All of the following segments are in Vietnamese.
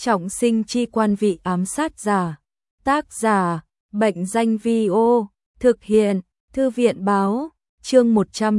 Trọng sinh chi quan vị ám sát giả. Tác giả, Bệnh danh Vi-ô. Thực hiện, Thư viện báo. Chương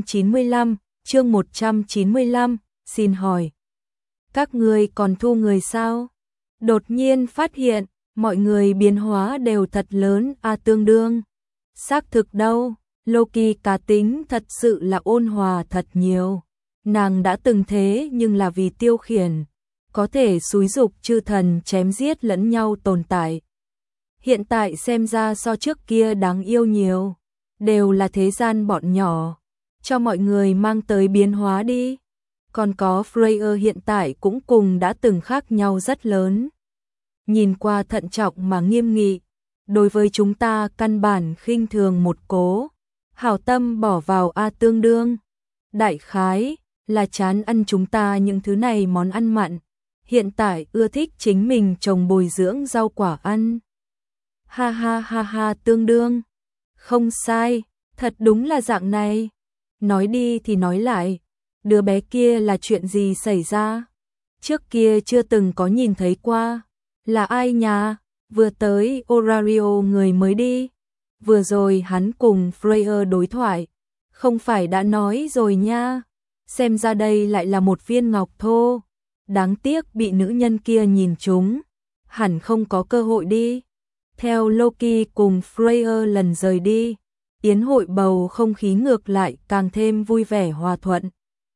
195, xin hỏi. Các ngươi còn thu người sao? Đột nhiên phát hiện, mọi người biến hóa đều thật lớn tương đương. Xác thực đâu, Loki cá tính thật sự là ôn hòa thật nhiều. Nàng đã từng thế nhưng là vì tiêu khiển, có thể xúi giục chư thần chém giết lẫn nhau tồn tại. Hiện tại xem ra so trước kia đáng yêu nhiều, đều là thế gian bọn nhỏ, cho mọi người mang tới biến hóa đi. Còn có Freya hiện tại cũng cùng đã từng khác nhau rất lớn. Nhìn qua thận trọng mà nghiêm nghị, đối với chúng ta căn bản khinh thường một cố, hảo tâm bỏ vào tương đương. Đại khái là chán ăn chúng ta những thứ này món ăn mặn, hiện tại ưa thích chính mình trồng bồi dưỡng rau quả ăn. Ha ha ha ha, tương đương. Không sai, thật đúng là dạng này. Nói đi thì nói lại, đứa bé kia là chuyện gì xảy ra? Trước kia chưa từng có nhìn thấy qua. Là ai nhà? Vừa tới Orario người mới đi. Vừa rồi hắn cùng Freya đối thoại. Không phải đã nói rồi nha. Xem ra đây lại là một viên ngọc thô. Đáng tiếc bị nữ nhân kia nhìn trúng. Hẳn không có cơ hội đi. Theo Loki cùng Freya lần rời đi, yến hội bầu không khí ngược lại càng thêm vui vẻ hòa thuận.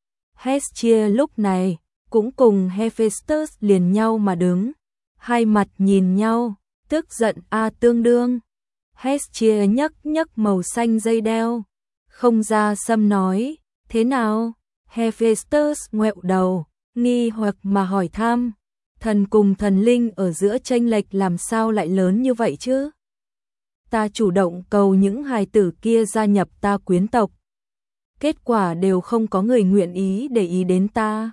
Hestia lúc này cũng cùng Hephaestus liền nhau mà đứng, hai mặt nhìn nhau, tức giận tương đương. Hestia nhấc màu xanh dây đeo, không ra sâm nói, thế nào? Hephaestus ngoẹo đầu, nghi hoặc mà hỏi thăm. Thần cùng thần linh ở giữa chênh lệch làm sao lại lớn như vậy chứ? Ta chủ động cầu những hài tử kia gia nhập ta quyến tộc. Kết quả đều không có người nguyện ý để ý đến ta.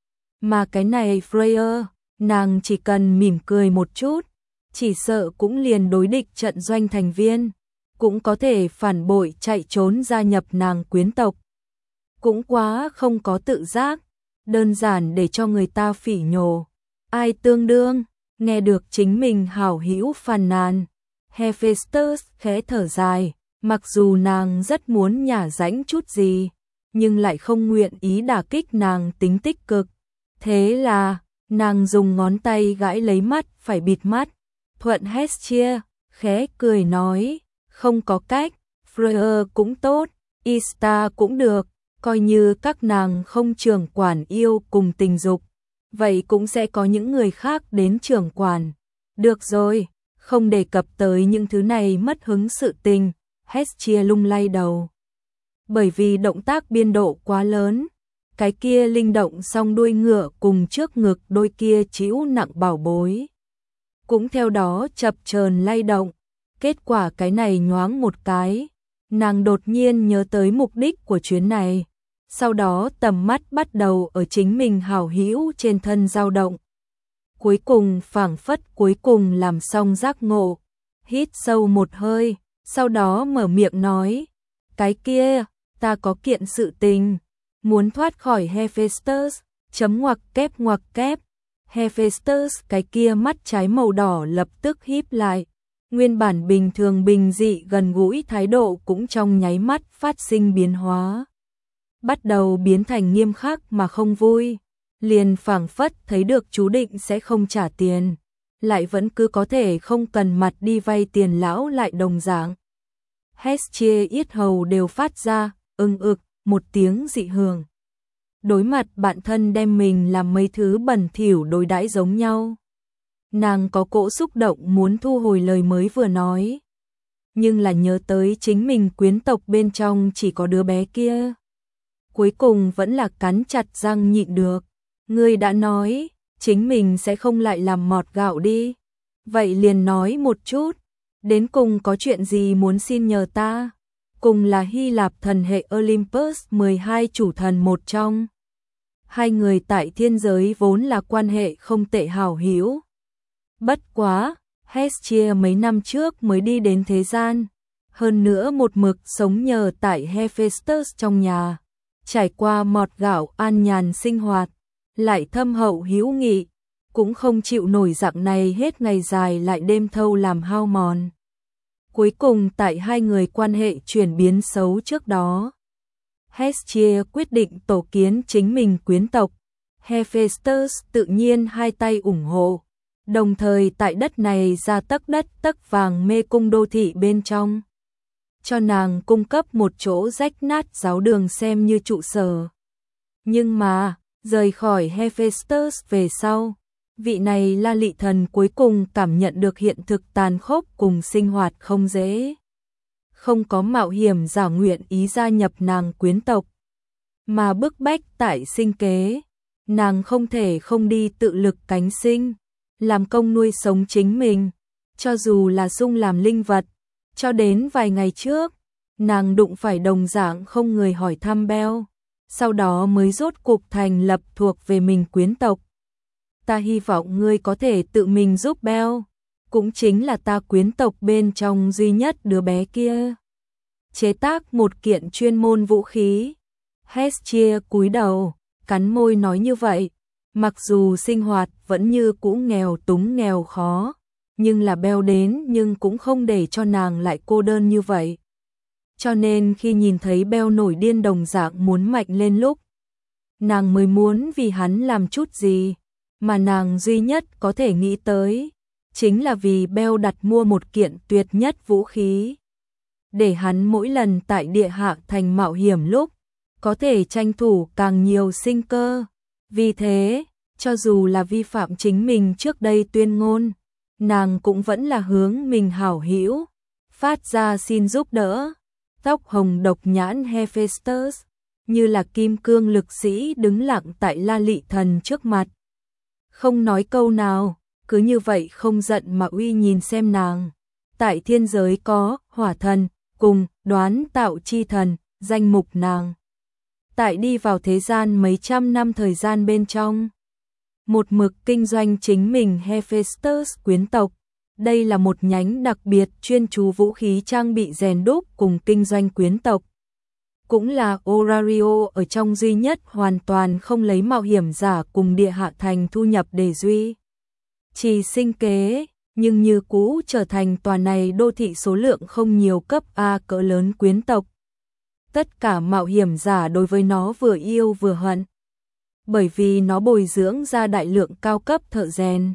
Mà cái này Freya, nàng chỉ cần mỉm cười một chút, chỉ sợ cũng liền đối địch trận doanh thành viên, cũng có thể phản bội chạy trốn gia nhập nàng quyến tộc. Cũng quá không có tự giác, đơn giản để cho người ta phỉ nhổ. Ai tương đương, nghe được chính mình hảo hữu phàn nàn. Hephaestus khẽ thở dài, mặc dù nàng rất muốn nhả rãnh chút gì, nhưng lại không nguyện ý đả kích nàng tính tích cực. Thế là, nàng dùng ngón tay gãi lấy mắt phải bịt mắt. Thuận Hestia, khẽ cười nói, không có cách, Freya cũng tốt, Ista cũng được, coi như các nàng không trưởng quản yêu cùng tình dục. Vậy cũng sẽ có những người khác đến trưởng quản. Được rồi, không đề cập tới những thứ này mất hứng sự tình, Hestia lung lay đầu. Bởi vì động tác biên độ quá lớn, cái kia linh động song đuôi ngựa cùng trước ngực đôi kia trĩu nặng bảo bối. Cũng theo đó chập chờn lay động, kết quả cái này nhoáng một cái, nàng đột nhiên nhớ tới mục đích của chuyến này. Sau đó tầm mắt bắt đầu ở chính mình hảo hữu trên thân dao động. Cuối cùng phảng phất cuối cùng làm xong giác ngộ, hít sâu một hơi, sau đó mở miệng nói, cái kia, ta có kiện sự tình, muốn thoát khỏi Hephaestus, ngoặc kép. Hephaestus cái kia mắt trái màu đỏ lập tức híp lại, nguyên bản bình thường bình dị gần gũi thái độ cũng trong nháy mắt phát sinh biến hóa. Bắt đầu biến thành nghiêm khắc mà không vui, liền phảng phất thấy được chú định sẽ không trả tiền, lại vẫn cứ có thể không cần mặt đi vay tiền lão lại đồng dạng. Hestia yết hầu đều phát ra, một tiếng dị hưởng. Đối mặt bạn thân đem mình làm mấy thứ bẩn thỉu đối đãi giống nhau. Nàng có cỗ xúc động muốn thu hồi lời mới vừa nói. Nhưng là nhớ tới chính mình quyến tộc bên trong chỉ có đứa bé kia. Cuối cùng vẫn là cắn chặt răng nhịn được. Ngươi đã nói, chính mình sẽ không lại làm mọt gạo đi. Vậy liền nói một chút, đến cùng có chuyện gì muốn xin nhờ ta? Cùng là Hy Lạp thần hệ Olympus 12 chủ thần một trong. Hai người tại thiên giới vốn là quan hệ không tệ hảo hữu. Bất quá, Hestia mấy năm trước mới đi đến thế gian. Hơn nữa một mực sống nhờ tại Hephaestus trong nhà. Trải qua mọt gạo an nhàn sinh hoạt, lại thâm hậu hữu nghị, cũng không chịu nổi dạng này hết ngày dài lại đêm thâu làm hao mòn. Cuối cùng tại hai người quan hệ chuyển biến xấu trước đó, Hestia quyết định tổ kiến chính mình quyến tộc. Hephaestus tự nhiên hai tay ủng hộ, đồng thời tại đất này ra tấc đất tấc vàng mê cung đô thị bên trong, cho nàng cung cấp một chỗ rách nát giáo đường xem như trụ sở. Nhưng mà, rời khỏi Hephaestus về sau, vị này La Lị Thần cuối cùng cảm nhận được hiện thực tàn khốc cùng sinh hoạt không dễ. Không có mạo hiểm giả nguyện ý gia nhập nàng quyến tộc, mà bức bách tại sinh kế, nàng không thể không đi tự lực cánh sinh, làm công nuôi sống chính mình, cho dù là sung làm linh vật. Cho đến vài ngày trước, nàng đụng phải đồng dạng không người hỏi thăm Bell, sau đó mới rốt cuộc thành lập thuộc về mình quyến tộc. Ta hy vọng ngươi có thể tự mình giúp Bell, cũng chính là ta quyến tộc bên trong duy nhất đứa bé kia, chế tác một kiện chuyên môn vũ khí. Hestia cúi đầu, cắn môi nói như vậy, mặc dù sinh hoạt vẫn như cũ nghèo túng nghèo khó, nhưng là Bell đến nhưng cũng không để cho nàng lại cô đơn như vậy. Cho nên khi nhìn thấy Bell nổi điên đồng dạng muốn mạnh lên lúc, nàng mới muốn vì hắn làm chút gì, mà nàng duy nhất có thể nghĩ tới, chính là vì Bell đặt mua một kiện tuyệt nhất vũ khí, để hắn mỗi lần tại địa hạ thành mạo hiểm lúc, có thể tranh thủ càng nhiều sinh cơ. Vì thế, cho dù là vi phạm chính mình trước đây tuyên ngôn, nàng cũng vẫn là hướng mình hảo hữu phát ra xin giúp đỡ. Tóc hồng độc nhãn Hephaestus như là kim cương lực sĩ đứng lặng tại La Lị Thần trước mặt, không nói câu nào, cứ như vậy không giận mà uy nhìn xem nàng. Tại thiên giới có hỏa thần cùng đoán tạo chi thần, danh mục nàng tại đi vào thế gian mấy trăm năm thời gian bên trong, một mực kinh doanh chính mình Hephaestus quyến tộc. Đây là một nhánh đặc biệt chuyên chú vũ khí trang bị rèn đúc cùng kinh doanh quyến tộc. Cũng là Orario ở trong duy nhất hoàn toàn không lấy mạo hiểm giả cùng địa hạ thành thu nhập để duy trì sinh kế, nhưng như cũ trở thành tòa này đô thị số lượng không nhiều cấp A cỡ lớn quyến tộc. Tất cả mạo hiểm giả đối với nó vừa yêu vừa hận, bởi vì nó bồi dưỡng ra đại lượng cao cấp thợ rèn,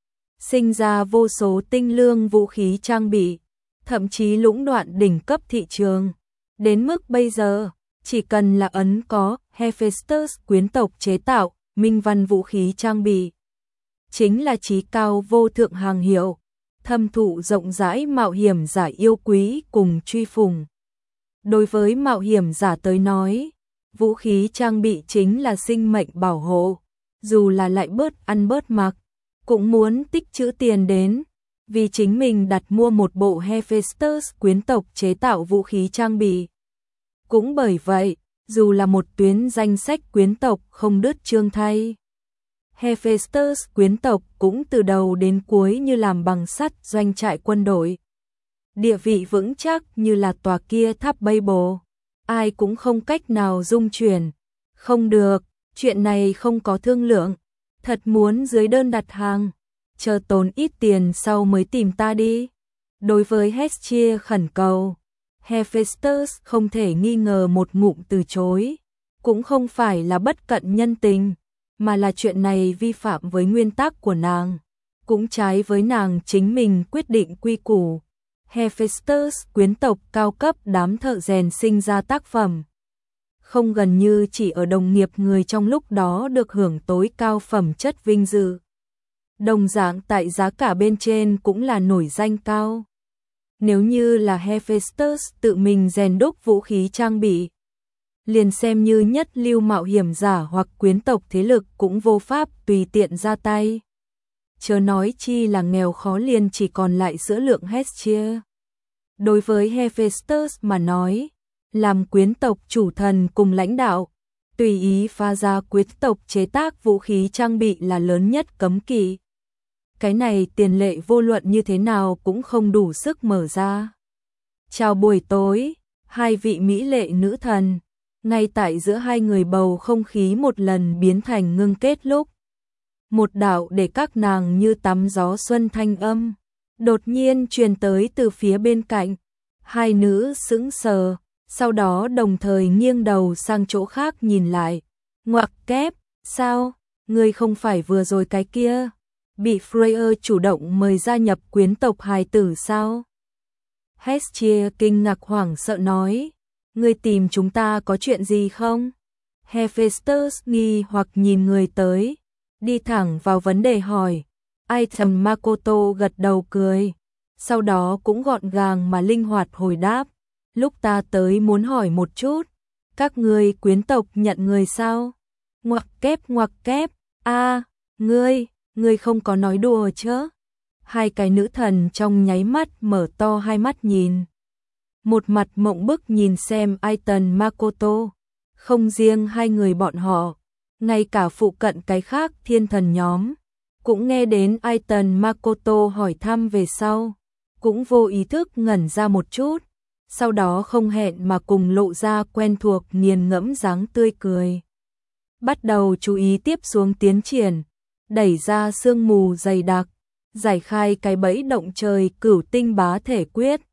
sinh ra vô số tinh lương vũ khí trang bị, thậm chí lũng đoạn đỉnh cấp thị trường. Đến mức bây giờ, chỉ cần là ấn có Hephaestus quyến tộc chế tạo, minh văn vũ khí trang bị, chính là chí cao vô thượng hàng hiệu, thâm thụ rộng rãi mạo hiểm giả yêu quý cùng truy phùng. Đối với mạo hiểm giả tới nói, vũ khí trang bị chính là sinh mệnh bảo hộ, dù là lại bớt ăn bớt mặc, cũng muốn tích trữ tiền đến, vì chính mình đặt mua một bộ Hephaestus quyến tộc chế tạo vũ khí trang bị. Cũng bởi vậy, dù là một tuyến danh sách quyến tộc không đứt chương thay, Hephaestus quyến tộc cũng từ đầu đến cuối như làm bằng sắt doanh trại quân đội. Địa vị vững chắc như là tòa kia tháp Babel, ai cũng không cách nào dung chuyển. Không được, chuyện này không có thương lượng, thật muốn dưới đơn đặt hàng, chờ tốn ít tiền sau mới tìm ta đi. Đối với Hestia khẩn cầu, Hephaestus không thể nghi ngờ một ngụm từ chối, cũng không phải là bất cận nhân tình, mà là chuyện này vi phạm với nguyên tắc của nàng, cũng trái với nàng chính mình quyết định quy củ. Hephaestus quyến tộc cao cấp đám thợ rèn sinh ra tác phẩm, không gần như chỉ ở đồng nghiệp người trong lúc đó được hưởng tối cao phẩm chất vinh dự. Đồng dạng tại giá cả bên trên cũng là nổi danh cao. Nếu như là Hephaestus tự mình rèn đúc vũ khí trang bị, liền xem như nhất lưu mạo hiểm giả hoặc quyến tộc thế lực cũng vô pháp tùy tiện ra tay. Chớ nói chi là nghèo khó liền chỉ còn lại sữa lượng Hestia. Đối với Hephaestus mà nói, làm quyến tộc chủ thần cùng lãnh đạo, tùy ý pha ra quyến tộc chế tác vũ khí trang bị là lớn nhất cấm kỵ. Cái này tiền lệ vô luận như thế nào cũng không đủ sức mở ra. Chào buổi tối, hai vị mỹ lệ nữ thần, ngay tại giữa hai người bầu không khí một lần biến thành ngưng kết lúc một đạo để các nàng như tắm gió xuân thanh âm, đột nhiên truyền tới từ phía bên cạnh. Hai nữ sững sờ, sau đó đồng thời nghiêng đầu sang chỗ khác nhìn lại. Ngoặc kép, sao, ngươi không phải vừa rồi cái kia, bị Freya chủ động mời gia nhập quyến tộc hài tử sao? Hestia kinh ngạc hoảng sợ nói, ngươi tìm chúng ta có chuyện gì không? Hephaestus nghi hoặc nhìn người tới, đi thẳng vào vấn đề hỏi. Item Makoto gật đầu cười, sau đó cũng gọn gàng mà linh hoạt hồi đáp, lúc ta tới muốn hỏi một chút, các ngươi quyến tộc nhận người sao? Ngoặc kép, ngươi không có nói đùa chứ? Hai cái nữ thần trong nháy mắt mở to hai mắt nhìn. Một mặt mộng bức nhìn xem Aiton Makoto, không riêng hai người bọn họ, ngay cả phụ cận cái khác thiên thần nhóm, cũng nghe đến Aiton Makoto hỏi thăm về sau, cũng vô ý thức ngẩn ra một chút, sau đó không hẹn mà cùng lộ ra quen thuộc nghiền ngẫm dáng tươi cười. Bắt đầu chú ý tiếp xuống tiến triển, đẩy ra sương mù dày đặc, giải khai cái bẫy động trời cửu tinh bá thể quyết,